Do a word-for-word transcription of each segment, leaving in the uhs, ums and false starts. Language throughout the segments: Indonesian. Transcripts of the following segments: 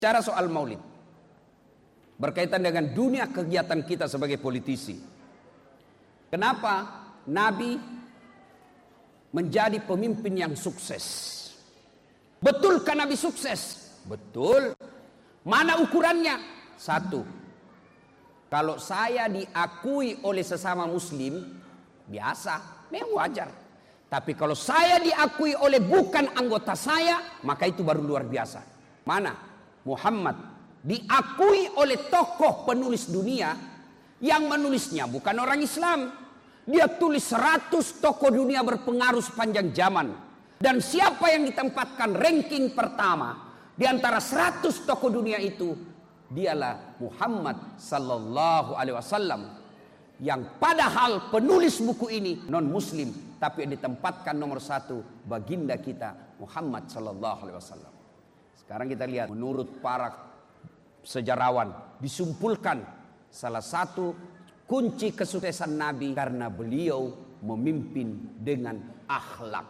Cara soal maulid berkaitan dengan dunia kegiatan kita sebagai politisi. Kenapa Nabi menjadi pemimpin yang sukses? Betulkah Nabi sukses? Betul. Mana ukurannya? Satu, kalau saya diakui oleh sesama muslim, biasa, memang wajar. Tapi kalau saya diakui oleh bukan anggota saya, maka itu baru luar biasa. Mana? Muhammad diakui oleh tokoh penulis dunia yang menulisnya bukan orang Islam. Dia tulis seratus tokoh dunia berpengaruh sepanjang zaman. Dan siapa yang ditempatkan ranking pertama di antara seratus tokoh dunia itu? Dialah Muhammad sallallahu alaihi wasallam, yang padahal penulis buku ini non muslim, tapi yang ditempatkan nomor satu baginda kita Muhammad sallallahu alaihi wasallam. Sekarang kita lihat, menurut para sejarawan disimpulkan salah satu kunci kesuksesan Nabi karena beliau memimpin dengan akhlak.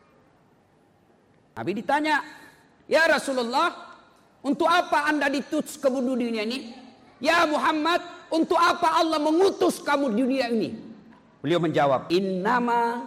Nabi ditanya, "Ya Rasulullah, untuk apa Anda diutus ke dunia ini?" "Ya Muhammad, untuk apa Allah mengutus kamu di dunia ini?" Beliau menjawab, "Innama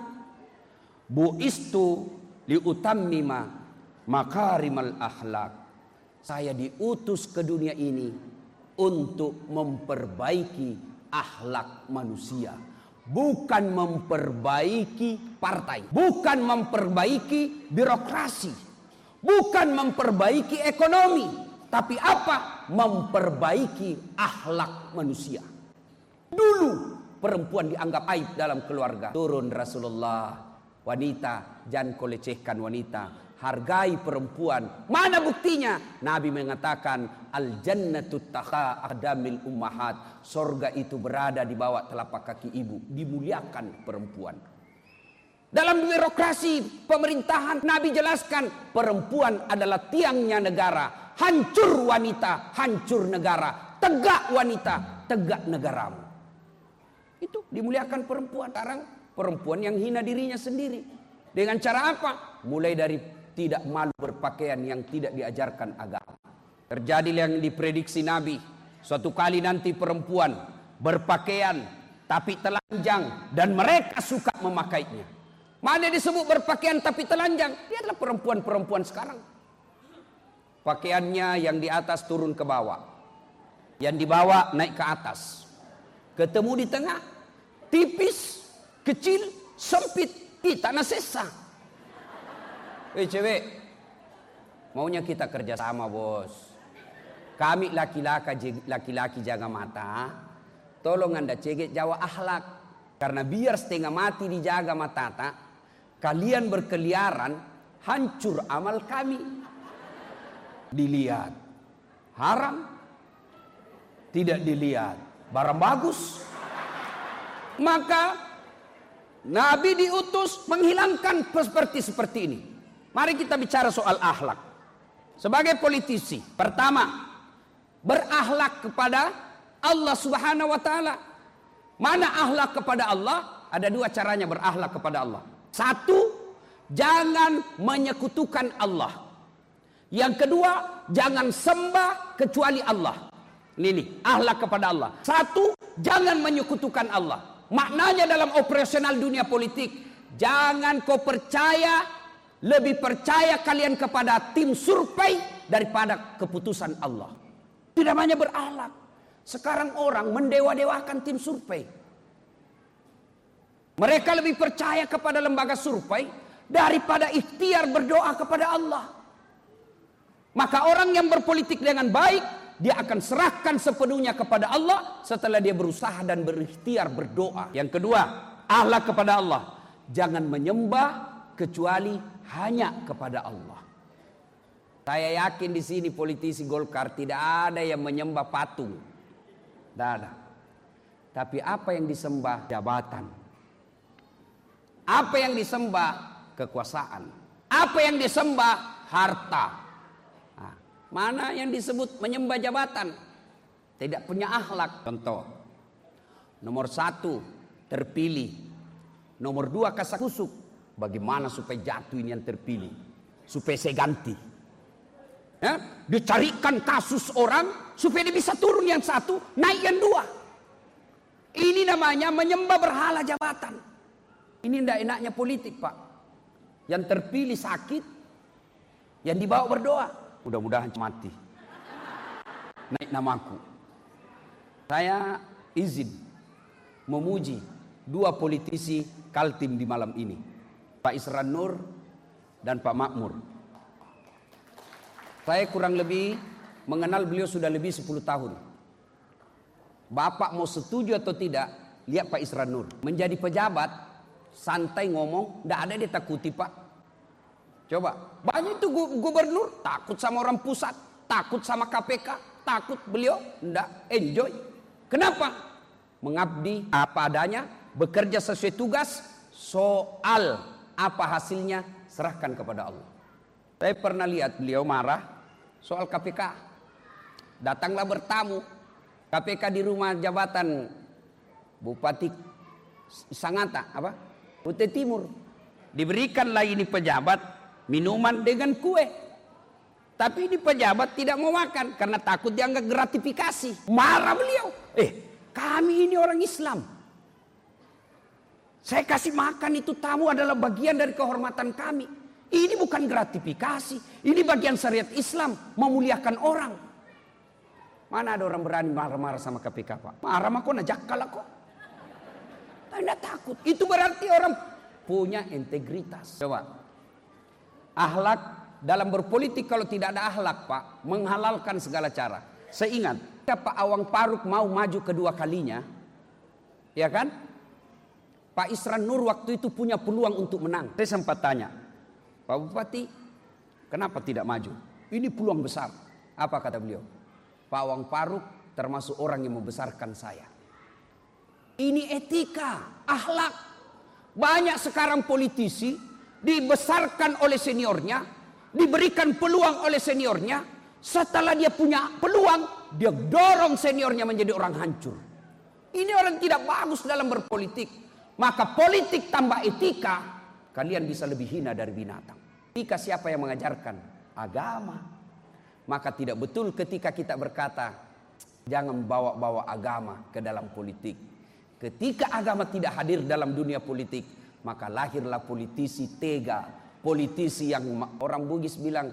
bu'istu liutammima makarimal akhlak." Saya diutus ke dunia ini untuk memperbaiki akhlak manusia, bukan memperbaiki partai, bukan memperbaiki birokrasi, bukan memperbaiki ekonomi, tapi apa? Memperbaiki akhlak manusia. Dulu perempuan dianggap aib dalam keluarga. Turun Rasulullah, wanita, jangan kau lecehkan wanita, hargai perempuan. Mana buktinya? Nabi mengatakan, al jannatu taha aqdamil ummahat, sorga itu berada di bawah telapak kaki ibu. Dimuliakan perempuan. Dalam birokrasi pemerintahan, Nabi jelaskan perempuan adalah tiangnya negara. Hancur wanita, hancur negara. Tegak wanita, tegak negaramu. Itu dimuliakan perempuan. Sekarang perempuan yang hina dirinya sendiri. Dengan cara apa? Mulai dari tidak malu berpakaian yang tidak diajarkan agama. Terjadi yang diprediksi Nabi. Suatu kali nanti perempuan berpakaian tapi telanjang dan mereka suka memakainya. Mana disebut berpakaian tapi telanjang? Dia adalah perempuan-perempuan sekarang. Pakaiannya yang di atas turun ke bawah, yang di bawah naik ke atas, ketemu di tengah, tipis, kecil, sempit, kita nasesa. Eh cewek, maunya kita kerjasama bos. Kami laki-laki laki-laki jaga mata, tolong anda cegek jawa akhlak. Karena biar setengah mati dijaga mata tak, kalian berkeliaran, hancur amal kami. Dilihat haram, tidak dilihat barang bagus. Maka Nabi diutus menghilangkan seperti seperti ini. Mari kita bicara soal akhlak. Sebagai politisi, pertama, berakhlak kepada Allah Subhanahu wa taala. Mana akhlak kepada Allah? Ada dua caranya berakhlak kepada Allah. Satu, jangan menyekutukan Allah. Yang kedua, jangan sembah kecuali Allah. Ini nih, akhlak kepada Allah. Satu, jangan menyekutukan Allah. Maknanya dalam operasional dunia politik, jangan kau percaya, lebih percaya kalian kepada tim survei daripada keputusan Allah. Itu namanya berakhlak. Sekarang orang mendewa-dewakan tim survei. Mereka lebih percaya kepada lembaga survei daripada ikhtiar berdoa kepada Allah. Maka orang yang berpolitik dengan baik, dia akan serahkan sepenuhnya kepada Allah setelah dia berusaha dan berikhtiar berdoa. Yang kedua, akhlak kepada Allah. Jangan menyembah kecuali hanya kepada Allah. Saya yakin di sini politisi Golkar tidak ada yang menyembah patung. Tidak ada. Tapi apa yang disembah? Jabatan. Apa yang disembah? Kekuasaan. Apa yang disembah? Harta. Nah, mana yang disebut menyembah jabatan? Tidak punya akhlak. Contoh. Nomor satu, terpilih. Nomor dua, kasakusuk. Bagaimana supaya jatuh ini yang terpilih? Supaya saya ganti. Ya, dicarikan kasus orang supaya dia bisa turun yang satu, naik yang dua. Ini namanya menyembah berhala jabatan. Ini tidak enaknya politik, Pak. Yang terpilih sakit, yang dibawa berdoa, mudah-mudahan mati. Naik namaku. Saya izin memuji dua politisi Kaltim di malam ini, Pak Isran Nur dan Pak Makmur. Saya kurang lebih mengenal beliau sudah lebih sepuluh tahun. Bapak mau setuju atau tidak, lihat Pak Isran Nur. Menjadi pejabat, santai ngomong, tidak ada dia takuti, Pak. Coba, banyak itu gubernur, takut sama orang pusat, takut sama K P K, takut beliau, tidak, enjoy. Kenapa? Mengabdi apa adanya, bekerja sesuai tugas, soal apa hasilnya, serahkan kepada Allah. Saya pernah lihat beliau marah soal K P K. Datanglah bertamu K P K di rumah jabatan Bupati Sangatta, apa? Kutai Timur. Diberikanlah ini pejabat minuman dengan kue. Tapi ini pejabat tidak mau makan karena takut dianggap gratifikasi. Marah beliau. Eh, kami ini orang Islam. Saya kasih makan itu tamu adalah bagian dari kehormatan kami. Ini bukan gratifikasi. Ini bagian syariat Islam. Memuliakan orang. Mana ada orang berani marah-marah sama K P K, Pak? Marah mah kok najakal kok. Tapi tidak takut. Itu berarti orang punya integritas. Coba. Akhlak dalam berpolitik kalau tidak ada akhlak, Pak, menghalalkan segala cara. Saya ingat, Pak Awang Faruk mau maju kedua kalinya. Ya kan? Pak Isran Nur waktu itu punya peluang untuk menang. Saya sempat tanya, Pak Bupati, kenapa tidak maju? Ini peluang besar. Apa kata beliau? Pak Awang Faruk termasuk orang yang membesarkan saya. Ini etika, akhlak. Banyak sekarang politisi dibesarkan oleh seniornya, diberikan peluang oleh seniornya. Setelah dia punya peluang, dia dorong seniornya menjadi orang hancur. Ini orang tidak bagus dalam berpolitik. Maka politik tambah etika, kalian bisa lebih hina dari binatang. Etika siapa yang mengajarkan? Agama. Maka tidak betul ketika kita berkata, jangan bawa-bawa agama ke dalam politik. Ketika agama tidak hadir dalam dunia politik, maka lahirlah politisi tega, politisi yang orang Bugis bilang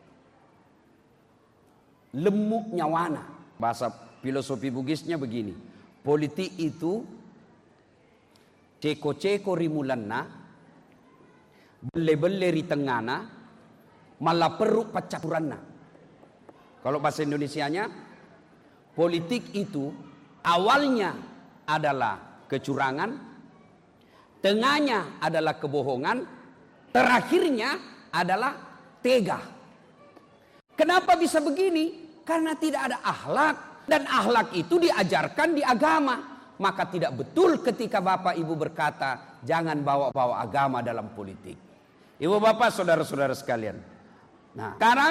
lemuk nyawana. Bahasa filosofi Bugisnya begini, politik itu ceko-ceko rimulanna, bele-bele ritengana, malah peruk pacaturanna. Kalau bahasa Indonesianya, politik itu awalnya adalah kecurangan, tengahnya adalah kebohongan, terakhirnya adalah tega. Kenapa bisa begini? Karena tidak ada akhlak, dan akhlak itu diajarkan di agama. Maka tidak betul ketika Bapak Ibu berkata jangan bawa-bawa agama dalam politik. Ibu bapak saudara-saudara sekalian. Nah, sekarang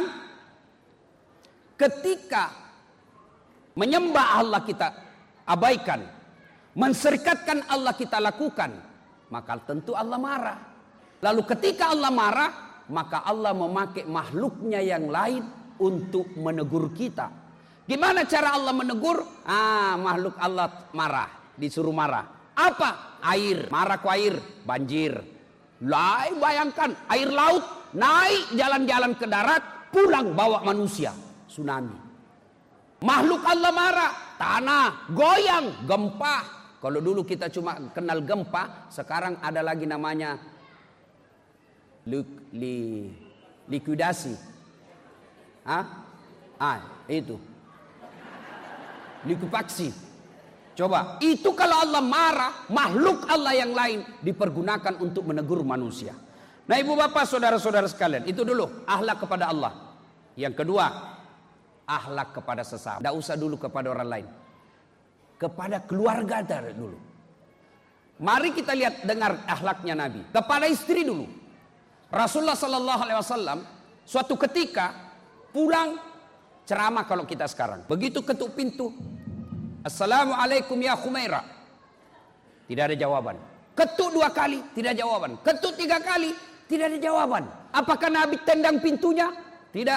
ketika menyembah Allah kita abaikan, menserikatkan Allah kita lakukan, maka tentu Allah marah. Lalu ketika Allah marah, maka Allah memakai makhluknya yang lain untuk menegur kita. Gimana cara Allah menegur? Ah, makhluk Allah marah, disuruh marah. Apa? Air, marah ku air, banjir. Lai, bayangkan, air laut naik jalan-jalan ke darat, pulang bawa manusia, tsunami. Makhluk Allah marah, tanah goyang, gempa. Kalau dulu kita cuma kenal gempa, sekarang ada lagi namanya li, li, likuidasi. Ah, ah itu. Likuifaksi. Coba, itu kalau Allah marah, makhluk Allah yang lain dipergunakan untuk menegur manusia. Nah, ibu bapak, saudara-saudara sekalian, itu dulu akhlak kepada Allah. Yang kedua, akhlak kepada sesama. Tidak usah dulu kepada orang lain, kepada keluarga dari dulu. Mari kita lihat, dengar akhlaknya Nabi kepada istri dulu. Rasulullah Sallallahu Alaihi Wasallam suatu ketika pulang ceramah kalau kita sekarang. Begitu ketuk pintu, Assalamualaikum ya Khumairah. Tidak ada jawaban. Ketuk dua kali, tidak jawaban. Ketuk tiga kali, tidak ada jawaban. Apakah Nabi tendang pintunya? Tidak.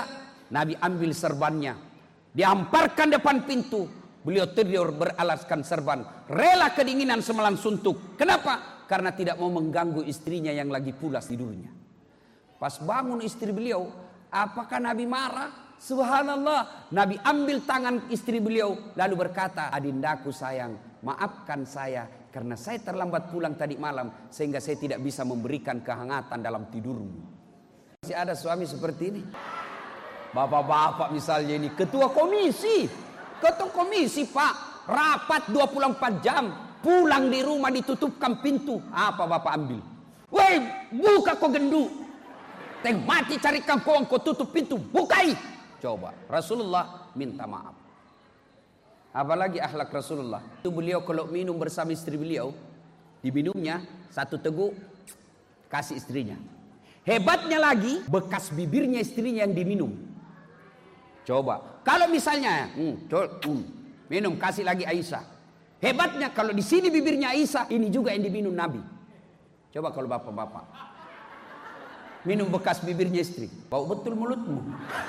Nabi ambil serbannya, dihamparkan depan pintu. Beliau tidur beralaskan serban, rela kedinginan semalam suntuk. Kenapa? Karena tidak mau mengganggu istrinya yang lagi pulas tidurnya. Pas bangun istri beliau, apakah Nabi marah? Subhanallah, Nabi ambil tangan istri beliau lalu berkata, adindaku sayang, maafkan saya karena saya terlambat pulang tadi malam sehingga saya tidak bisa memberikan kehangatan dalam tidurmu. Masih ada suami seperti ini? Bapak-bapak misalnya ini ketua komisi, ketua komisi pak, rapat dua puluh empat jam, pulang di rumah ditutupkan pintu, apa bapak ambil? Woi, buka kau gendu, teng mati carikan kau, kau tutup pintu, bukai. Coba Rasulullah minta maaf. Apalagi akhlak Rasulullah. Itu beliau kalau minum bersama istri beliau, diminumnya satu teguk kasih istrinya. Hebatnya lagi bekas bibirnya istrinya yang diminum. Coba kalau misalnya hmm, col, hmm, minum kasih lagi Aisyah. Hebatnya kalau di sini bibirnya Aisyah, ini juga yang diminum Nabi. Coba kalau bapak-bapak minum bekas bibirnya istri, bau betul mulutmu.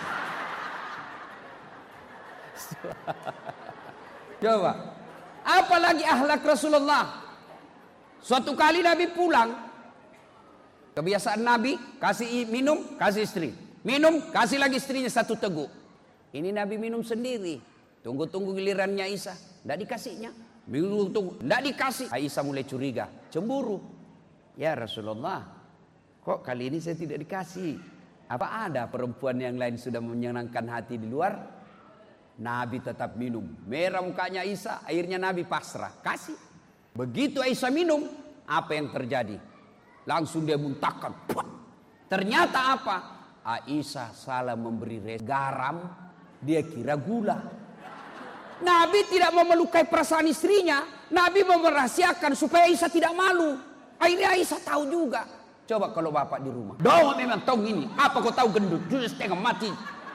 Coba, apalagi akhlak Rasulullah. Suatu kali Nabi pulang, kebiasaan Nabi kasih minum, kasih istri, minum, kasih lagi istrinya satu teguk. Ini Nabi minum sendiri. Tunggu-tunggu gilirannya Aisyah, tidak dikasihnya. Minum tunggu, tidak dikasih. Aisyah mulai curiga, cemburu. Ya Rasulullah, kok kali ini saya tidak dikasih? Apa ada perempuan yang lain sudah menyenangkan hati di luar? Nabi tetap minum. Merah mukanya Aisyah, akhirnya Nabi pasrah, kasih. Begitu Aisyah minum, apa yang terjadi? Langsung dia muntahkan. Ternyata apa? Aisyah salah memberi garam, dia kira gula. Nabi tidak mau melukai perasaan istrinya, Nabi mau merahasiakan supaya Aisyah tidak malu. Akhirnya Aisyah tahu juga. Coba kalau bapak di rumah, dong memang tahu ini, apa kau tahu gendut, justru setengah mati.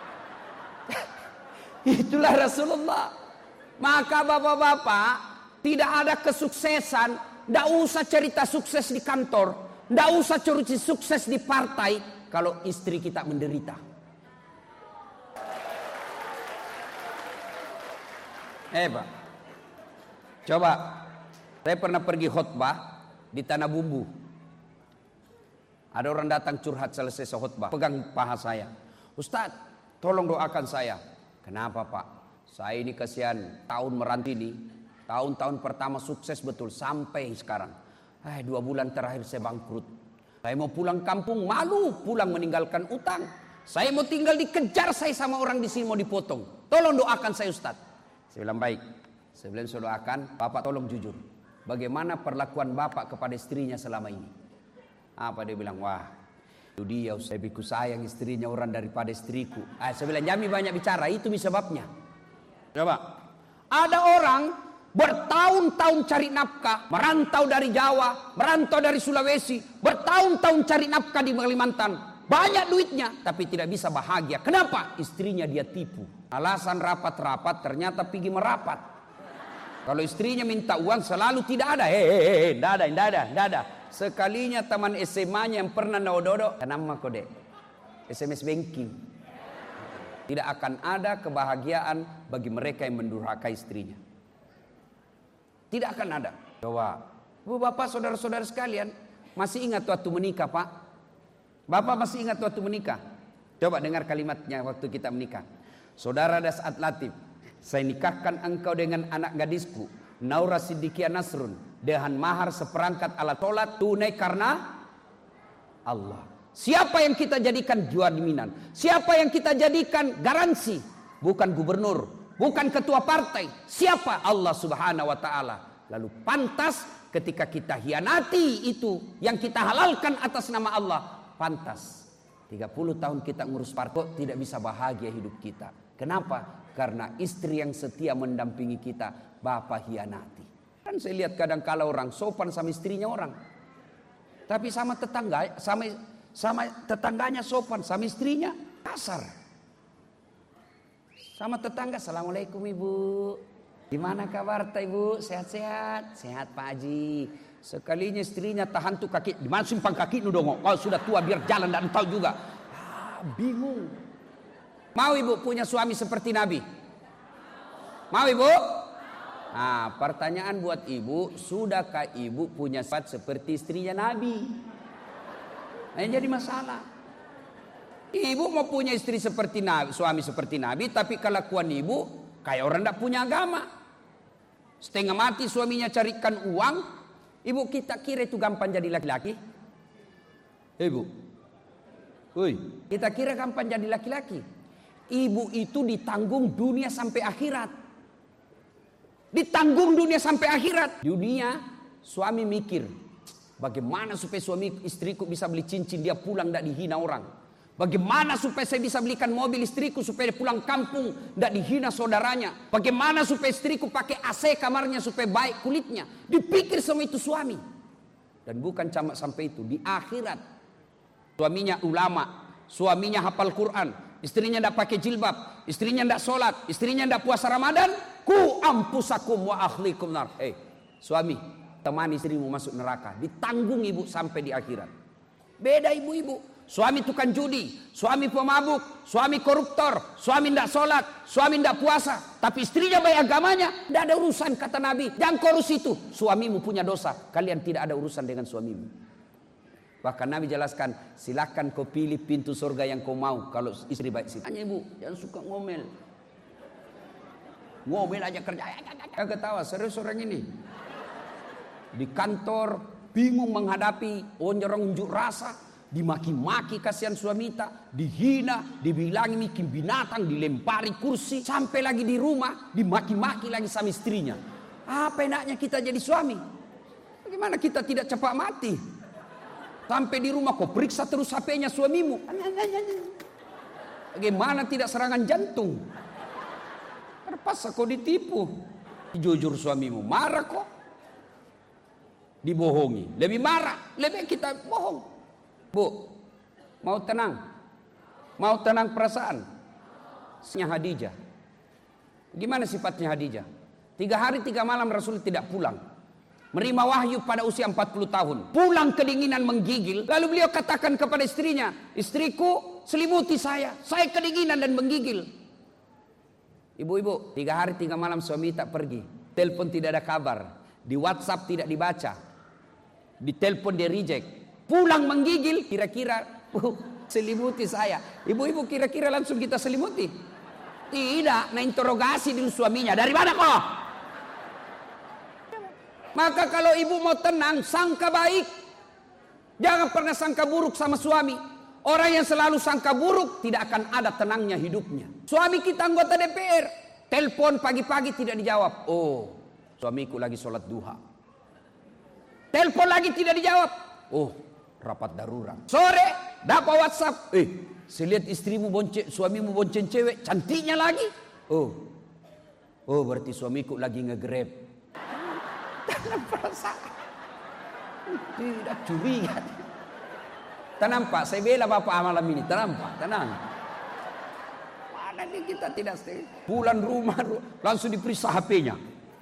Itulah Rasulullah. Maka bapak-bapak, tidak ada kesuksesan, tidak usah cerita sukses di kantor, tidak usah cerita sukses di partai kalau istri kita menderita. Eh Pak, coba saya pernah pergi khutbah di Tanah Bumbu. Ada orang datang curhat selesai khutbah, pegang paha saya, Ustadz tolong doakan saya. Kenapa Pak? Saya ini kasihan, tahun merantau ini, tahun-tahun pertama sukses betul sampai sekarang. Eh, dua bulan terakhir saya bangkrut. Saya mau pulang kampung, malu pulang meninggalkan utang. Saya mau tinggal dikejar saya sama orang di sini mau dipotong. Tolong doakan saya Ustaz. Saya bilang baik. Saya bilang saya doakan, Bapak tolong jujur. Bagaimana perlakuan Bapak kepada istrinya selama ini? Apa dia bilang? Wah, itu dia, saya lebih sayang istrinya orang daripada istriku. Ah, saya bilang Jami banyak bicara, itu sebabnya. Coba, ada orang bertahun-tahun cari nafkah, merantau dari Jawa, merantau dari Sulawesi, bertahun-tahun cari nafkah di Kalimantan, banyak duitnya, tapi tidak bisa bahagia. Kenapa? Istrinya dia tipu. Alasan rapat-rapat, ternyata pergi merapat. Kalau istrinya minta uang selalu tidak ada. Hehehe, tidak ada, tidak ada, tidak ada. Sekalinya teman S M A-nya yang pernah dodo, kenapa kode? S M S banking. Tidak akan ada kebahagiaan bagi mereka yang mendurhaka istrinya. Tidak akan ada. Coba, Bu Bapak, saudara-saudara sekalian, masih ingat waktu menikah Pak? Bapak masih ingat waktu menikah? Coba dengar kalimatnya waktu kita menikah. Saudara Dasat Latif, saya nikahkan engkau dengan anak gadisku, Naura Siddiqia Nasrun, dengan mahar seperangkat alat sholat tunai karena Allah. Siapa yang kita jadikan jaminan? Siapa yang kita jadikan garansi? Bukan gubernur, bukan ketua partai. Siapa? Allah Subhanahu wa taala. Lalu pantas ketika kita hianati itu yang kita halalkan atas nama Allah, pantas tiga puluh tahun kita ngurus partai tidak bisa bahagia hidup kita. Kenapa? Karena istri yang setia mendampingi kita, Bapak hianati. Kan saya lihat kadang kala orang sopan sama istrinya orang, tapi sama tetangga, sama sama tetangganya sopan, sama istrinya kasar. Sama tetangga, Assalamualaikum Ibu, gimana kabar Ibu? Sehat-sehat? Sehat Pak Haji. Sekalinya istrinya tahan tuh kaki, di mana simpang kaki nu dong? Kalau sudah tua biar jalan dan tahu juga. Ah, bingung. Mau ibu punya suami seperti Nabi? Mau ibu? Nah, pertanyaan buat ibu, sudahkah ibu punya sifat seperti istrinya Nabi? Nah, yang jadi masalah. Ibu mau punya istri seperti Nabi, suami seperti Nabi, tapi kelakuan ibu kayak orang tidak punya agama. Setengah mati suaminya carikan uang, ibu kita kira itu gampang jadi laki-laki? Ibu, woi, kita kira gampang jadi laki-laki? Ibu itu ditanggung dunia sampai akhirat. Ditanggung dunia sampai akhirat. Dunia, suami mikir, bagaimana supaya suami istriku bisa beli cincin, dia pulang tidak dihina orang. Bagaimana supaya saya bisa belikan mobil istriku supaya dia pulang kampung tidak dihina saudaranya. Bagaimana supaya istriku pakai A C kamarnya supaya baik kulitnya. Dipikir semua itu suami. Dan bukan cuma sampai itu, di akhirat suaminya ulama, suaminya hafal Quran, istrinya tidak pakai jilbab, istrinya tidak sholat, istrinya tidak puasa Ramadan. Ku ampusakum wa akhlikum nar. Eh, suami, temani istrimu masuk neraka. Ditanggung ibu sampai di akhirat. Beda ibu-ibu. Suami tukang judi, suami pemabuk, suami koruptor, suami tidak sholat, suami tidak puasa. Tapi istrinya baik agamanya, tidak ada urusan kata Nabi. Jangan korus itu, suamimu punya dosa. Kalian tidak ada urusan dengan suamimu. Bahkan Nabi jelaskan, silakan kau pilih pintu surga yang kau mau kalau istri baik situ. Hanya ibu, jangan suka ngomel. Ngomel aja kerja. Saya ketawa, serius orang ini. Di kantor, bingung menghadapi orang unjuk rasa. Dimaki-maki kasihan suami tak, dihina, dibilangi bikin binatang, dilempari kursi, sampai lagi di rumah dimaki-maki lagi sama istrinya. Apa enaknya kita jadi suami? Bagaimana kita tidak cepat mati? Sampai di rumah kau periksa terus H P-nya suamimu. Bagaimana tidak serangan jantung? Terpaksa kau ditipu. Jujur suamimu, marah kok. Dibohongi, lebih marah, lebih kita bohong. Bu, mau tenang? Mau tenang perasaan? Sifatnya Khadijah. Gimana sifatnya Khadijah? Tiga hari tiga malam Rasul tidak pulang. Menerima wahyu pada usia empat puluh tahun. Pulang kedinginan menggigil. Lalu beliau katakan kepada istrinya, istriku selimuti saya. Saya kedinginan dan menggigil. Ibu-ibu, tiga hari tiga malam suami tak pergi. Telepon tidak ada kabar. Di WhatsApp tidak dibaca. Di telepon dia reject. Pulang menggigil, kira-kira uh, selimuti saya. Ibu-ibu kira-kira langsung kita selimuti? Tidak, nah interogasi dulu suaminya. Dari mana kok? Maka kalau ibu mau tenang, sangka baik. Jangan pernah sangka buruk sama suami. Orang yang selalu sangka buruk tidak akan ada tenangnya hidupnya. Suami kita anggota D P R, telepon pagi-pagi tidak dijawab. Oh, suamiku lagi sholat duha. Telepon lagi tidak dijawab. Oh, rapat darurat. Sore dapat WhatsApp. Eh, saya lihat istrimu bonceng, suamimu bonceng cewek, cantiknya lagi. Oh, oh berarti suamiku lagi nge-grab. Tanam perasaan. Tidak curiga. Tenang Pak, saya bela Bapak malam ini. Tenang Pak, tenang. Mana nih kita tidak stay. Pulang rumah langsung diperiksa H P-nya.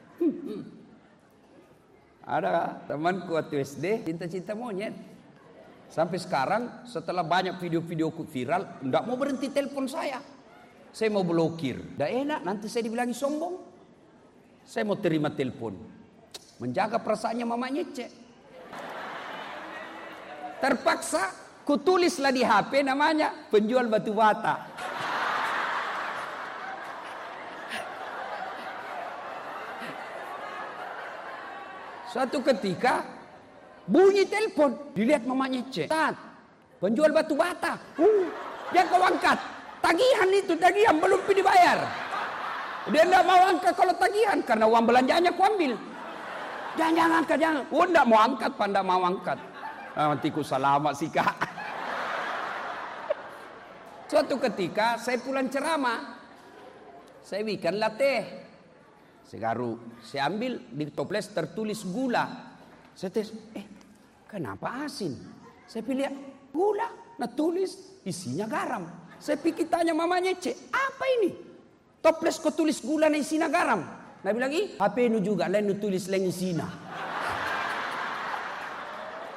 Ada temanku waktu S D cinta-cinta monyet. Sampai sekarang setelah banyak video-videoku viral, enggak mau berhenti telepon saya. Saya mau blokir. Enggak enak, nanti saya dibilangi sombong. Saya mau terima telepon. Menjaga perasaannya mamanya cek. Terpaksa kutulislah di H P namanya penjual batu bata. Suatu ketika bunyi telepon, dilihat mamanya cek. Tat, penjual batu bata. Uh, dia kau angkat. Tagihan itu, tagihan belum dibayar. Dia tidak mau angkat kalau tagihan karena uang belanjanya ku ambil. Jangan, jangan angkat, jangan. Oh, tidak mau angkat, pak, tidak mau angkat. Nanti ku salamat sih kak. Suatu ketika saya pulang ceramah, saya bikinlah teh. Segaru, saya ambil di toples tertulis gula. Saya tes, eh kenapa asin? Saya pilih gula, nah tulis isinya garam. Saya pikir tanya mamanya, cek apa ini? Toples kau tulis gula na isinya garam. Nah bilang, ih H P nu juga lain nu tulis lain isinya.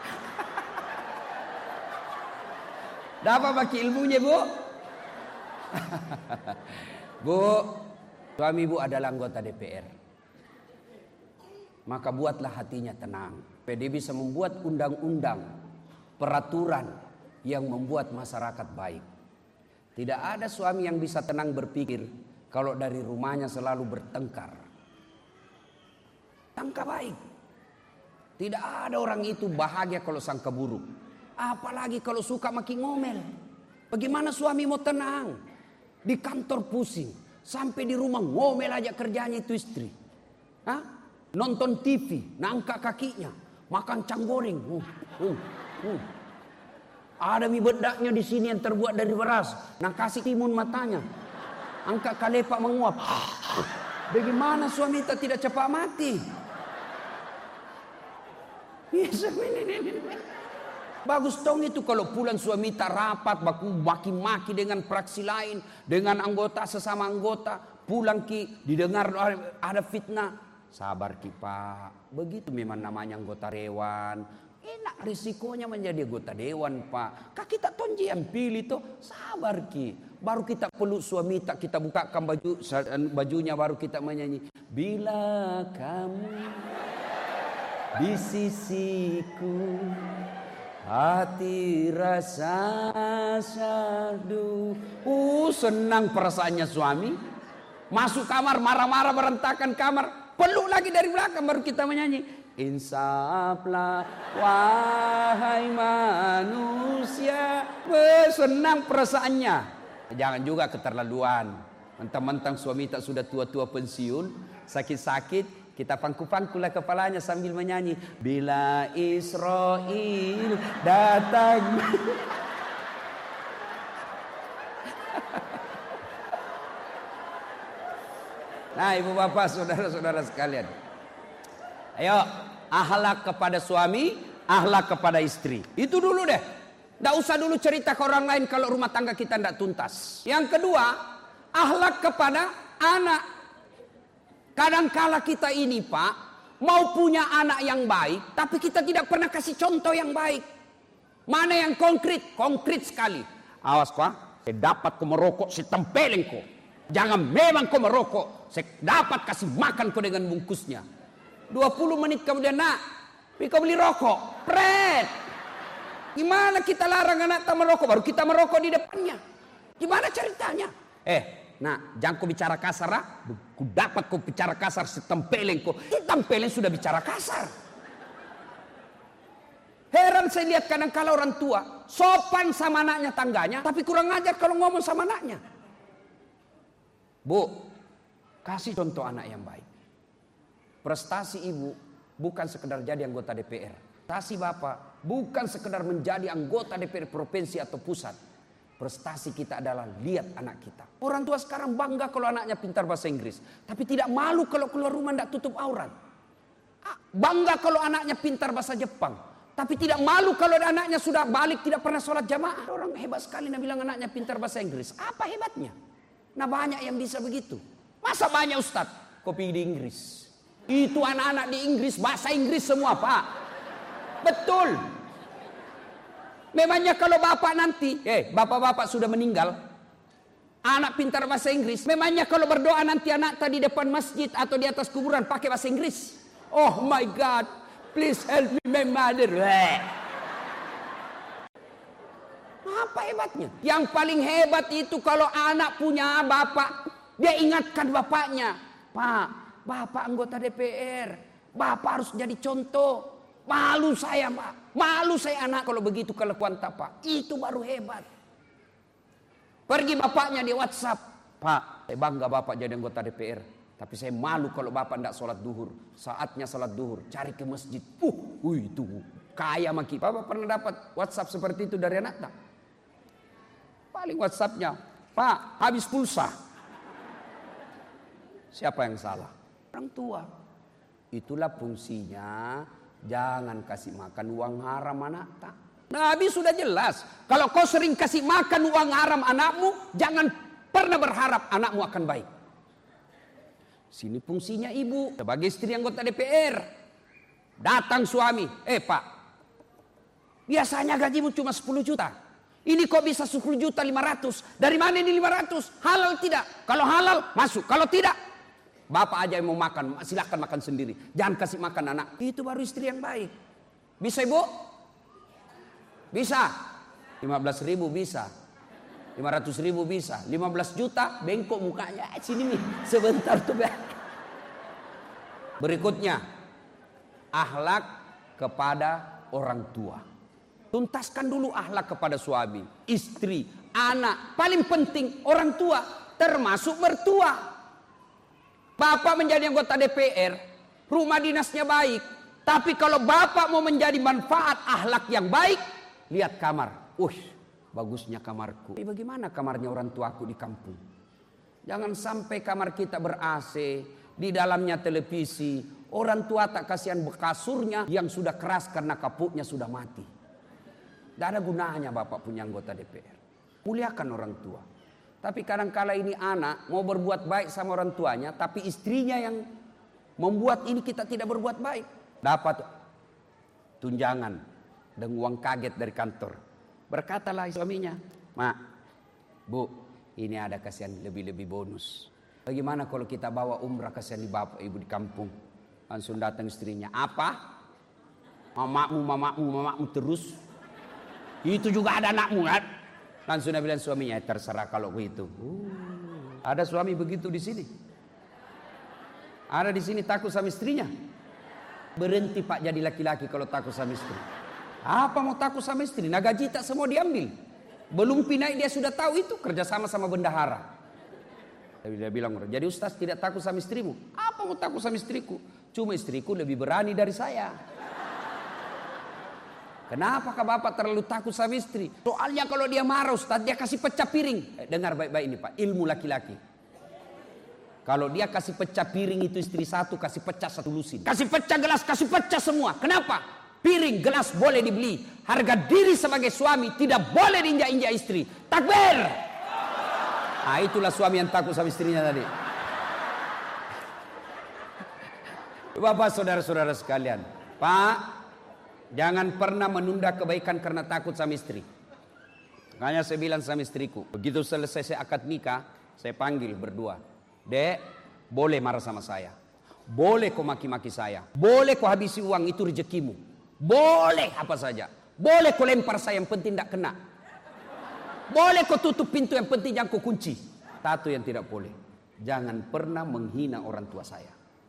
Dapat pakai ilmunya bu? Bu, suami ibu adalah anggota D P R. Maka buatlah hatinya tenang. P D bisa membuat undang-undang, peraturan yang membuat masyarakat baik. Tidak ada suami yang bisa tenang berpikir kalau dari rumahnya selalu bertengkar. Sangka baik. Tidak ada orang itu bahagia kalau sangka buruk. Apalagi kalau suka makin ngomel. Bagaimana suami mau tenang? Di kantor pusing. Sampai di rumah ngomel aja kerjanya itu istri. Hah? Nonton T V, nangka kakinya. Makan canggoreng. Uh, uh, uh. Ada mie bedaknya di sini yang terbuat dari beras. Nah kasih timun matanya. Angkat kalepak menguap. Bagaimana suami kita tidak cepat mati? Bagus dong itu kalau pulang suami tak rapat, baku maki-maki dengan fraksi lain, dengan anggota sesama anggota, pulang ki didengar ada fitnah. Sabar ki Pak, begitu memang namanya anggota dewan. Enak risikonya menjadi anggota dewan Pak. Kak kita tonji yang pilih tuh, sabar ki. Baru kita peluk suami tak kita bukakan baju bajunya baru kita menyanyi. Bila kamu di sisiku, hati rasa syahdu. Uh, senang perasaannya suami. Masuk kamar marah-marah berantakan kamar. Peluk lagi dari belakang baru kita menyanyi. Insaflah wahai manusia. Uh, senang perasaannya. Jangan juga keterlaluan. Mentang-mentang suami tak sudah tua-tua pensiun, sakit-sakit. Kita pangku-pangkulah kepalanya sambil menyanyi. Bila Israel datang. Nah ibu bapak saudara-saudara sekalian. Ayo akhlak kepada suami, akhlak kepada istri. Itu dulu deh. Tidak usah dulu cerita ke orang lain kalau rumah tangga kita tidak tuntas. Yang kedua, akhlak kepada anak. Kadangkala kita ini Pak, mau punya anak yang baik, tapi kita tidak pernah kasih contoh yang baik. Mana yang konkret? Konkret sekali. Awas Pak, saya dapat kau merokok, saya tempelin kau. Jangan memang kau merokok, saya dapat kasih makan kau dengan bungkusnya. dua puluh menit kemudian, nak, kau beli rokok. Pret. Gimana kita larang anak tak merokok, baru kita merokok di depannya. Gimana ceritanya? Eh, nah, jangan kau bicara kasar, ah. Ku dapat kau bicara kasar, setempelin kau. Ditempelin sudah bicara kasar. Heran saya lihat kadang-kala orang tua sopan sama anaknya tangganya, tapi kurang ajar kalau ngomong sama anaknya. Bu, kasih contoh anak yang baik. Prestasi ibu bukan sekedar jadi anggota D P R. Prestasi bapak bukan sekedar menjadi anggota D P R provinsi atau pusat. Prestasi kita adalah lihat anak kita. Orang tua sekarang bangga kalau anaknya pintar bahasa Inggris. Tapi tidak malu kalau keluar rumah tidak tutup aurat. Bangga kalau anaknya pintar bahasa Jepang. Tapi tidak malu kalau anaknya sudah balik tidak pernah sholat jamaah. Orang hebat sekali nah bilang anaknya pintar bahasa Inggris. Apa hebatnya? Nah banyak yang bisa begitu. Masa banyak Ustadz kopi di Inggris. Itu anak-anak di Inggris bahasa Inggris semua Pak. Betul. Memangnya kalau bapak nanti, eh bapak-bapak sudah meninggal, anak pintar bahasa Inggris. Memangnya kalau berdoa nanti anak tadi depan masjid atau di atas kuburan pakai bahasa Inggris. Oh my God, please help me my mother. Apa hebatnya? Yang paling hebat itu kalau anak punya bapak, dia ingatkan bapaknya. Pak, bapak anggota D P R, bapak harus jadi contoh. Malu saya Pak, malu saya anak kalau begitu kelakuan Pak. Itu baru hebat. Pergi bapaknya di WhatsApp. Pak, saya bangga bapak jadi anggota D P R. Tapi saya malu kalau bapak tidak sholat duhur. Saatnya sholat duhur, cari ke masjid. Uh, uh itu kaya maki. Bapak pernah dapat WhatsApp seperti itu dari anak tak? Paling WhatsAppnya, Pak habis pulsa. Siapa yang salah? Orang tua. Itulah fungsinya. Jangan kasih makan uang haram anak tak. Nabi sudah jelas. Kalau kau sering kasih makan uang haram anakmu, jangan pernah berharap anakmu akan baik. Sini fungsinya ibu. Sebagai istri anggota D P R. Datang suami. Eh Pak. Biasanya gajimu cuma sepuluh juta. Ini kok bisa sepuluh juta lima ratus? Dari mana ini lima ratus? Halal tidak? Kalau halal masuk, kalau tidak bapak aja yang mau makan, silahkan makan sendiri. Jangan kasih makan anak. Itu baru istri yang baik. Bisa ibu? Bisa. lima belas ribu bisa. lima ratus ribu bisa. lima belas juta bengkok mukanya. Sini nih sebentar tuh. Berikutnya, akhlak kepada orang tua. Tuntaskan dulu akhlak kepada suami, istri, anak. Paling penting orang tua, termasuk mertua. Bapak menjadi anggota D P R, rumah dinasnya baik. Tapi kalau bapak mau menjadi manfaat akhlak yang baik, lihat kamar. Uh, bagusnya kamarku. Tapi bagaimana kamarnya orang tuaku di kampung? Jangan sampai kamar kita ber-A C, di dalamnya televisi. Orang tua tak kasihan kasurnya yang sudah keras karena kapuknya sudah mati. Tidak ada gunanya bapak punya anggota D P R. Muliakan orang tua. Tapi kadang-kala ini anak mau berbuat baik sama orang tuanya, tapi istrinya yang membuat ini kita tidak berbuat baik. Dapat tunjangan dan uang kaget dari kantor. Berkatalah suaminya, "Mak, Bu, ini ada kasihan lebih-lebih bonus. Bagaimana kalau kita bawa umrah kasihan di bapak ibu di kampung?" Langsung datang istrinya, "Apa? Mamakmu, mamakmu, mamakmu terus? Itu juga ada anakmu kan?" Langsung dia bilang suaminya, "Terserah kalau begitu." Uh, ada suami begitu di sini? Ada di sini takut sama istrinya? Berhenti Pak jadi laki-laki kalau takut sama istri. Apa mau takut sama istri? Nah gaji tak semua diambil. Belum pindah dia sudah tahu itu kerjasama sama bendahara. Tapi dia bilang, "Jadi Ustaz tidak takut sama istrimu?" "Apa mau takut sama istriku? Cuma istriku lebih berani dari saya." Kenapa kah bapak terlalu takut sama istri? Soalnya kalau dia marah Ustaz, dia kasih pecah piring. Eh, dengar baik-baik ini Pak, ilmu laki-laki. Kalau dia kasih pecah piring itu istri satu, kasih pecah satu lusin. Kasih pecah gelas, kasih pecah semua. Kenapa? Piring, gelas boleh dibeli. Harga diri sebagai suami tidak boleh diinjak-injak istri. Takbir! Nah itulah suami yang takut sama istrinya tadi. Bapak saudara-saudara sekalian. Pak, jangan pernah menunda kebaikan karena takut sama istri. Makanya saya bilang sama istriku, begitu selesai saya akad nikah, saya panggil berdua. "Dek, boleh marah sama saya. Boleh kau maki-maki saya. Boleh kau habisi uang, itu rezekimu. Boleh apa saja. Boleh kau lempar saya, yang penting tidak kena. Boleh kau tutup pintu, yang penting jangan kau kunci. Satu yang tidak boleh, jangan pernah menghina orang tua saya."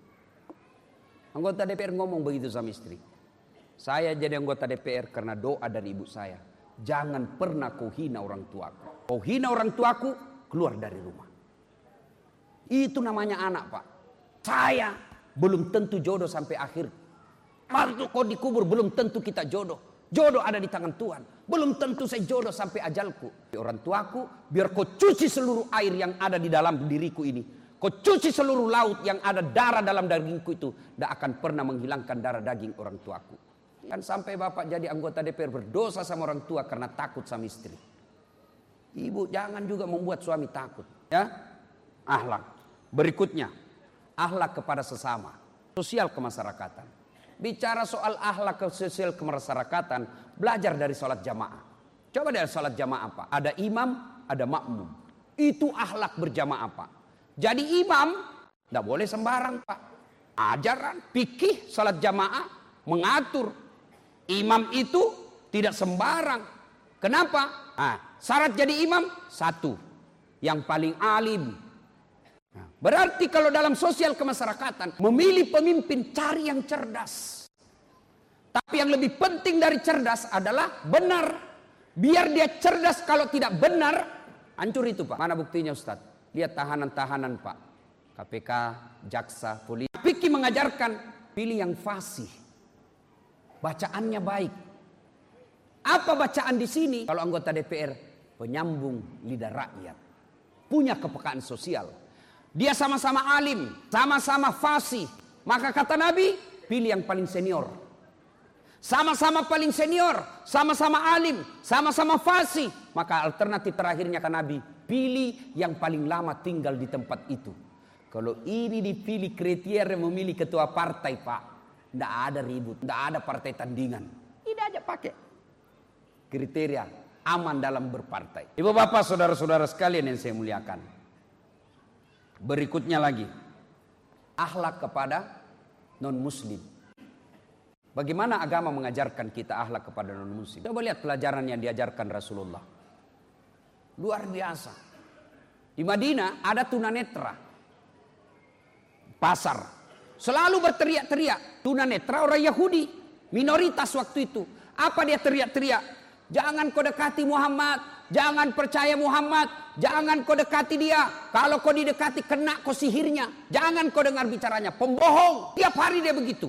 Anggota D P R ngomong begitu sama istri. "Saya jadi anggota D P R karena doa dari ibu saya. Jangan pernah kau hina orang tuaku. Kau hina orang tuaku, keluar dari rumah." Itu namanya anak Pak. Saya belum tentu jodoh sampai akhir. Waktu kau dikubur belum tentu kita jodoh. Jodoh ada di tangan Tuhan. Belum tentu saya jodoh sampai ajalku. Orang tuaku, biar kau cuci seluruh air yang ada di dalam diriku ini. Kau cuci seluruh laut yang ada darah dalam dagingku itu. Tidak akan pernah menghilangkan darah daging orang tuaku. Kan sampai bapak jadi anggota D P R berdosa sama orang tua karena takut sama istri. Ibu jangan juga membuat suami takut. Ya, akhlak. Berikutnya, akhlak kepada sesama, sosial kemasyarakatan. Bicara soal akhlak sosial kemasyarakatan, belajar dari sholat jamaah. Coba dari sholat jamaah Pak, ada imam, ada makmum. Itu akhlak berjamaah Pak. Jadi imam, tidak boleh sembarang Pak. Ajaran, fikih, sholat jamaah, mengatur. Imam itu tidak sembarang. Kenapa? Nah, syarat jadi imam, satu, yang paling alim. Berarti kalau dalam sosial kemasyarakatan memilih pemimpin cari yang cerdas. Tapi yang lebih penting dari cerdas adalah benar. Biar dia cerdas, kalau tidak benar hancur itu Pak. Mana buktinya Ustaz? Lihat tahanan-tahanan Pak. K P K, jaksa, polisi. Fikih mengajarkan pilih yang fasih. Bacaannya baik. Apa bacaan di sini? Kalau anggota D P R penyambung lidah rakyat. Punya kepekaan sosial. Dia sama-sama alim, sama-sama fasih. Maka kata Nabi, pilih yang paling senior. Sama-sama paling senior, sama-sama alim, sama-sama fasih. Maka alternatif terakhirnya kata Nabi, pilih yang paling lama tinggal di tempat itu. Kalau ini dipilih kriteria memilih ketua partai Pak, tidak ada ribut, tidak ada partai tandingan. Ini aja pakai kriteria. aman dalam berpartai. Ibu bapak saudara-saudara sekalian yang saya muliakan. Berikutnya lagi, akhlak kepada non muslim. Bagaimana agama mengajarkan kita akhlak kepada non muslim? Coba lihat pelajaran yang diajarkan Rasulullah. Luar biasa. Di Madinah ada tunanetra. Pasar. Selalu berteriak-teriak. Tunanetra orang Yahudi. Minoritas waktu itu. Apa dia teriak-teriak? Jangan kau dekati Muhammad. Jangan percaya Muhammad. Jangan kau dekati dia. Kalau kau didekati kena kau sihirnya. Jangan kau dengar bicaranya. Pembohong. Tiap hari dia begitu.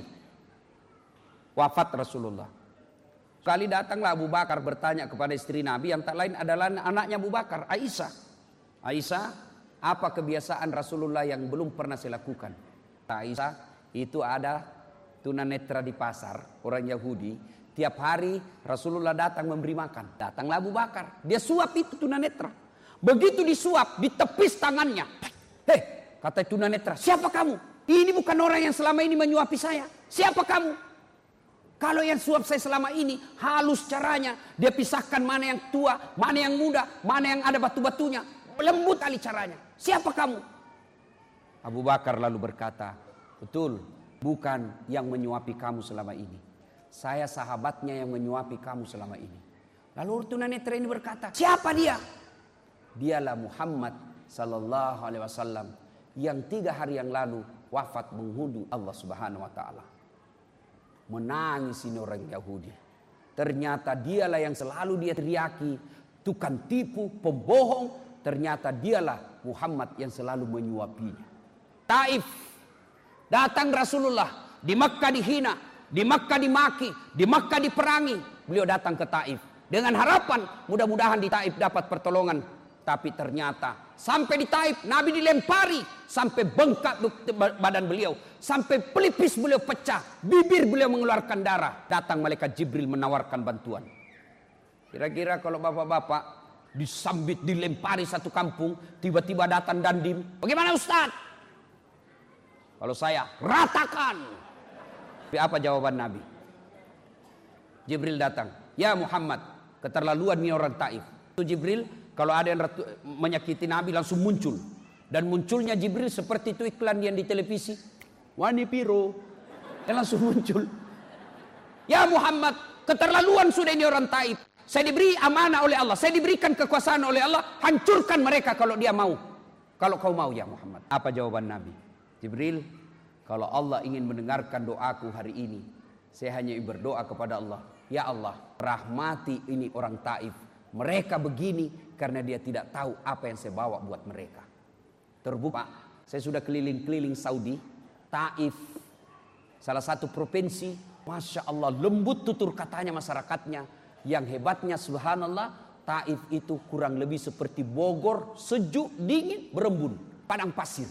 Wafat Rasulullah. Sekali datanglah Abu Bakar bertanya kepada istri Nabi yang tak lain adalah anaknya Abu Bakar, Aisyah. Aisyah, apa kebiasaan Rasulullah yang belum pernah saya lakukan? Aisyah, itu ada tunanetra di pasar, orang Yahudi. Tiap hari Rasulullah datang memberi makan. Datanglah Abu Bakar, dia suap itu tunanetra. Begitu disuap, ditepis tangannya. Hei, kata tunanetra, siapa kamu? Ini bukan orang yang selama ini menyuapi saya. Siapa kamu? Kalau yang suap saya selama ini halus caranya, dia pisahkan mana yang tua, mana yang muda, mana yang ada batu-batunya, lembut kali caranya. Siapa kamu? Abu Bakar lalu berkata, betul, bukan yang menyuapi kamu selama ini. Saya sahabatnya yang menyuapi kamu selama ini. Lalu tunanetra ini berkata, siapa dia? Dialah Muhammad sallallahu alaihi wasallam yang tiga hari yang lalu wafat menghudu Allah Subhanahu wa taala. Menangis ini orang Yahudi. Ternyata dialah yang selalu dia teriaki, tukang tipu, pembohong. Ternyata dialah Muhammad yang selalu menyuapinya. Taif, datang Rasulullah, di Makkah dihina, di Makkah dimaki, di Makkah diperangi. Beliau datang ke Taif dengan harapan mudah-mudahan di Taif dapat pertolongan. Tapi ternyata sampai di Taif Nabi dilempari sampai bengkak badan beliau, sampai pelipis beliau pecah, bibir beliau mengeluarkan darah. Datang malaikat Jibril menawarkan bantuan. Kira-kira kalau bapak-bapak disambit dilempari satu kampung, tiba-tiba datang dandim, bagaimana Ustaz? Kalau saya ratakan. Tapi apa jawaban Nabi? Jibril datang, ya Muhammad, keterlaluan ini orang Taif. Itu Jibril, kalau ada yang menyakiti Nabi langsung muncul. Dan munculnya Jibril seperti itu iklan yang di televisi. Wani Piro. Dan langsung muncul. Ya Muhammad, keterlaluan sudah ini orang Taif. Saya diberi amanah oleh Allah. Saya diberikan kekuasaan oleh Allah. Hancurkan mereka kalau dia mau. Kalau kau mau ya Muhammad. Apa jawaban Nabi? Jibril, kalau Allah ingin mendengarkan doaku hari ini, saya hanya berdoa kepada Allah. Ya Allah, rahmati ini orang Taif. Mereka begini karena dia tidak tahu apa yang saya bawa buat mereka. Terbukti, saya sudah keliling-keliling Saudi, Taif, salah satu provinsi, Masya Allah, lembut tutur katanya masyarakatnya. Yang hebatnya subhanallah, Taif itu kurang lebih seperti Bogor, sejuk, dingin, berembun, padang pasir.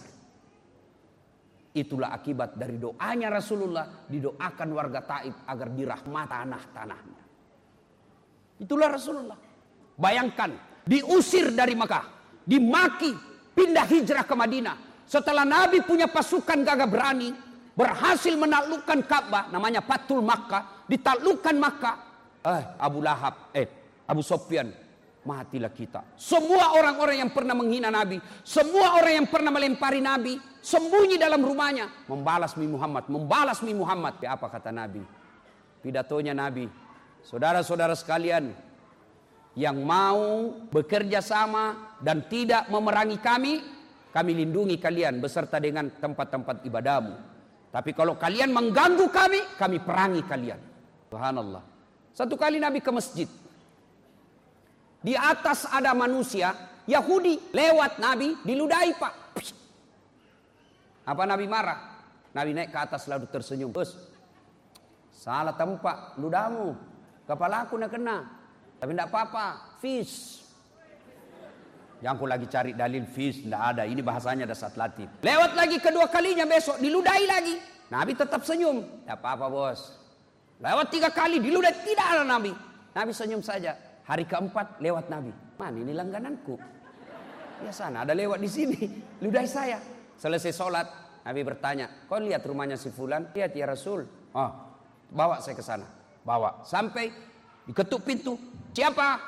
Itulah akibat dari doanya Rasulullah, didoakan warga Taif agar dirahmat tanah-tanahnya. Itulah Rasulullah. Bayangkan, diusir dari Makkah, dimaki, pindah hijrah ke Madinah. Setelah Nabi punya pasukan gagah berani, berhasil menaklukkan Ka'bah, namanya Fathul Makkah, ditaklukkan Makkah. Eh, Abu Lahab, eh, Abu Sufyan, matilah kita. Semua orang-orang yang pernah menghina Nabi, semua orang yang pernah melempari Nabi, sembunyi dalam rumahnya, membalas mi Muhammad, membalas mi Muhammad. Ya, apa kata Nabi? Pidatonya Nabi, saudara-saudara sekalian, yang mau bekerja sama dan tidak memerangi kami, kami lindungi kalian beserta dengan tempat-tempat ibadahmu. Tapi kalau kalian mengganggu kami, kami perangi kalian. Subhanallah. Satu kali Nabi ke masjid. Di atas ada manusia Yahudi lewat Nabi diludahi pak. Apa Nabi marah? Nabi naik ke atas lalu tersenyum. Bos, salah tempat ludahmu. Kepala aku nak kena. Tapi tidak apa-apa, fish. Jangan aku lagi cari dalil fish, tidak ada. Ini bahasanya dasar latif. Lewat lagi kedua kalinya besok, diludahi lagi. Nabi tetap senyum. Tidak apa-apa bos. Lewat tiga kali, diludahi, tidak ada Nabi. Nabi senyum saja. Hari keempat lewat Nabi. Mana ini langgananku? Ya sana, ada lewat di sini. Ludahi saya. Selesai sholat, Nabi bertanya, kau lihat rumahnya si Fulan? Lihat ya Rasul. Oh, bawa saya ke sana. Bawa. Sampai diketuk pintu. Siapa?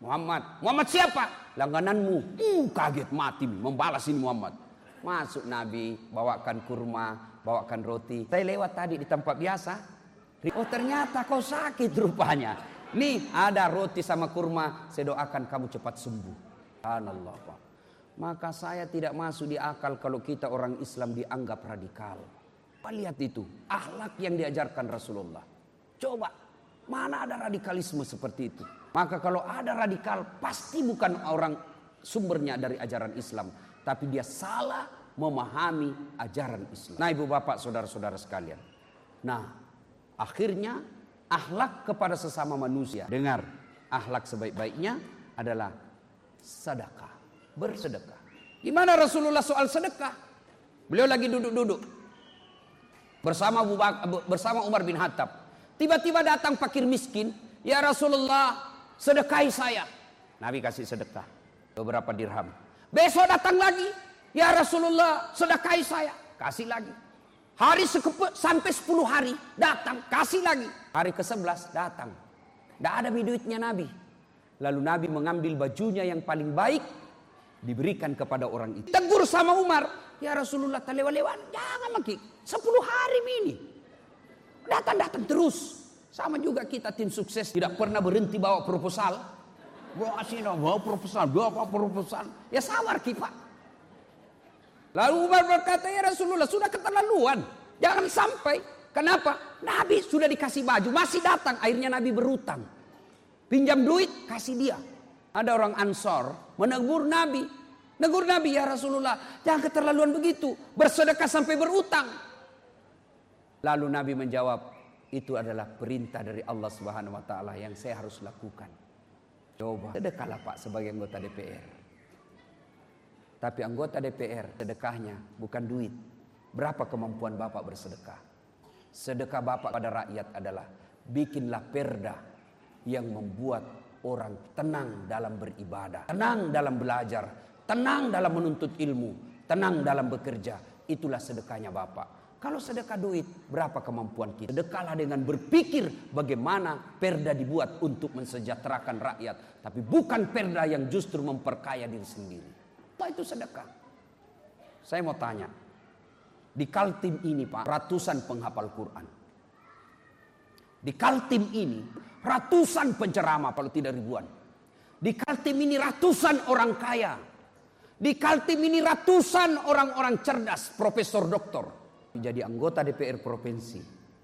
Muhammad, Muhammad siapa? Langgananmu. Uh, kaget mati, membalas ini Muhammad. Masuk Nabi, bawakan kurma, bawakan roti. Saya lewat tadi di tempat biasa. Oh ternyata kau sakit rupanya. Nih ada roti sama kurma, saya doakan kamu cepat sembuh. Subhanallah Pak. Maka saya tidak masuk di akal kalau kita orang Islam dianggap radikal. Lihat itu, akhlak yang diajarkan Rasulullah. Coba, mana ada radikalisme seperti itu? Maka kalau ada radikal, pasti bukan orang sumbernya dari ajaran Islam. Tapi dia salah memahami ajaran Islam. Nah ibu bapak saudara-saudara sekalian. Nah akhirnya akhlak kepada sesama manusia. Dengar, akhlak sebaik-baiknya adalah sedekah. Bersedekah. Gimana Rasulullah soal sedekah? Beliau lagi duduk-duduk bersama Abu Bakar, bersama Umar bin Khattab. Tiba-tiba datang fakir miskin. Ya Rasulullah, sedekahi saya. Nabi kasih sedekah beberapa dirham. Besok datang lagi. Ya Rasulullah, sedekahi saya. Kasih lagi. Hari sekeput sampai sepuluh hari datang, kasih lagi. Hari ke sebelas datang. Tidak ada duitnya Nabi. Lalu Nabi mengambil bajunya yang paling baik, diberikan kepada orang itu. Tegur sama Umar. Ya Rasulullah, terlewat-lewat, jangan lagi. Sepuluh hari ini. Datang-datang terus. Sama juga kita tim sukses. Tidak pernah berhenti bawa proposal. Bawa sini, bawa proposal, bawa proposal. Ya sawar kita. Lalu Umar berkata, ya Rasulullah, sudah keterlaluan. Jangan sampai. Kenapa? Nabi sudah dikasih baju, masih datang. Akhirnya Nabi berutang. Pinjam duit, kasih dia. Ada orang Ansor menegur Nabi. Negur Nabi, ya Rasulullah, jangan keterlaluan begitu. Bersedekah sampai berutang. Lalu Nabi menjawab, itu adalah perintah dari Allah Subhanahu wa taala yang saya harus lakukan. Coba sedekahlah Pak sebagai anggota D P R. Tapi anggota D P R sedekahnya bukan duit. Berapa kemampuan Bapak bersedekah? Sedekah Bapak pada rakyat adalah bikinlah perda yang membuat orang tenang dalam beribadah, tenang dalam belajar, tenang dalam menuntut ilmu, tenang dalam bekerja. Itulah sedekahnya Bapak. Kalau sedekah duit, berapa kemampuan kita? Sedekahlah dengan berpikir bagaimana perda dibuat untuk mensejahterakan rakyat. Tapi bukan perda yang justru memperkaya diri sendiri. Itu sedekah. Saya mau tanya. Di Kaltim ini Pak, ratusan penghafal Quran. Di Kaltim ini, ratusan penceramah kalau tidak ribuan. Di Kaltim ini ratusan orang kaya. Di Kaltim ini ratusan orang-orang cerdas, profesor doktor. Jadi anggota D P R provinsi.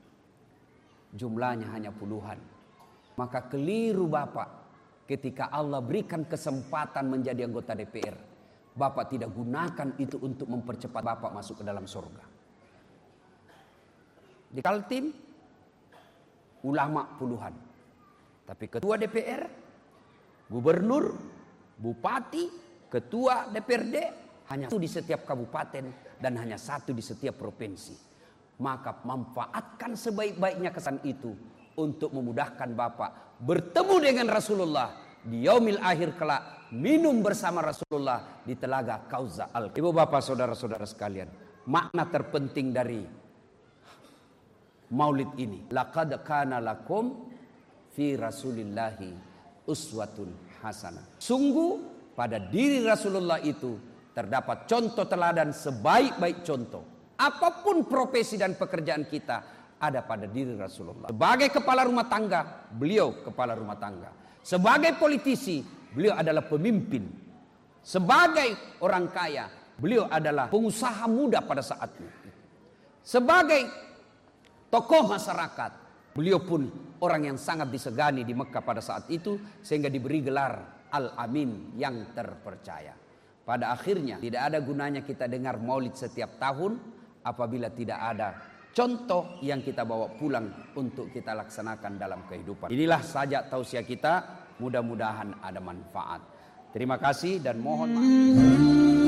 Jumlahnya hanya puluhan. Maka keliru Bapak ketika Allah berikan kesempatan menjadi anggota D P R. Bapak tidak gunakan itu untuk mempercepat Bapak masuk ke dalam surga. Di Kaltim, ulama puluhan. Tapi ketua D P R, gubernur, bupati, ketua D P R D, hanya satu di setiap kabupaten dan hanya satu di setiap provinsi. Maka manfaatkan sebaik-baiknya kesan itu untuk memudahkan Bapak bertemu dengan Rasulullah di yaumil akhir kelak, minum bersama Rasulullah di telaga Kauza al. Ibu bapak saudara-saudara sekalian, makna terpenting dari maulid ini, laqad kana lakum fi rasulillahi uswatun hasanah. Sungguh pada diri Rasulullah itu terdapat contoh teladan sebaik-baik contoh. Apapun profesi dan pekerjaan kita ada pada diri Rasulullah. Sebagai kepala rumah tangga, beliau kepala rumah tangga. Sebagai politisi, beliau adalah pemimpin. Sebagai orang kaya, beliau adalah pengusaha muda pada saat itu. Sebagai tokoh masyarakat, beliau pun orang yang sangat disegani di Mekah pada saat itu, sehingga diberi gelar Al-Amin, yang terpercaya. Pada akhirnya tidak ada gunanya kita dengar maulid setiap tahun apabila tidak ada contoh yang kita bawa pulang untuk kita laksanakan dalam kehidupan. Inilah saja tausiah kita, mudah-mudahan ada manfaat. Terima kasih dan mohon maaf.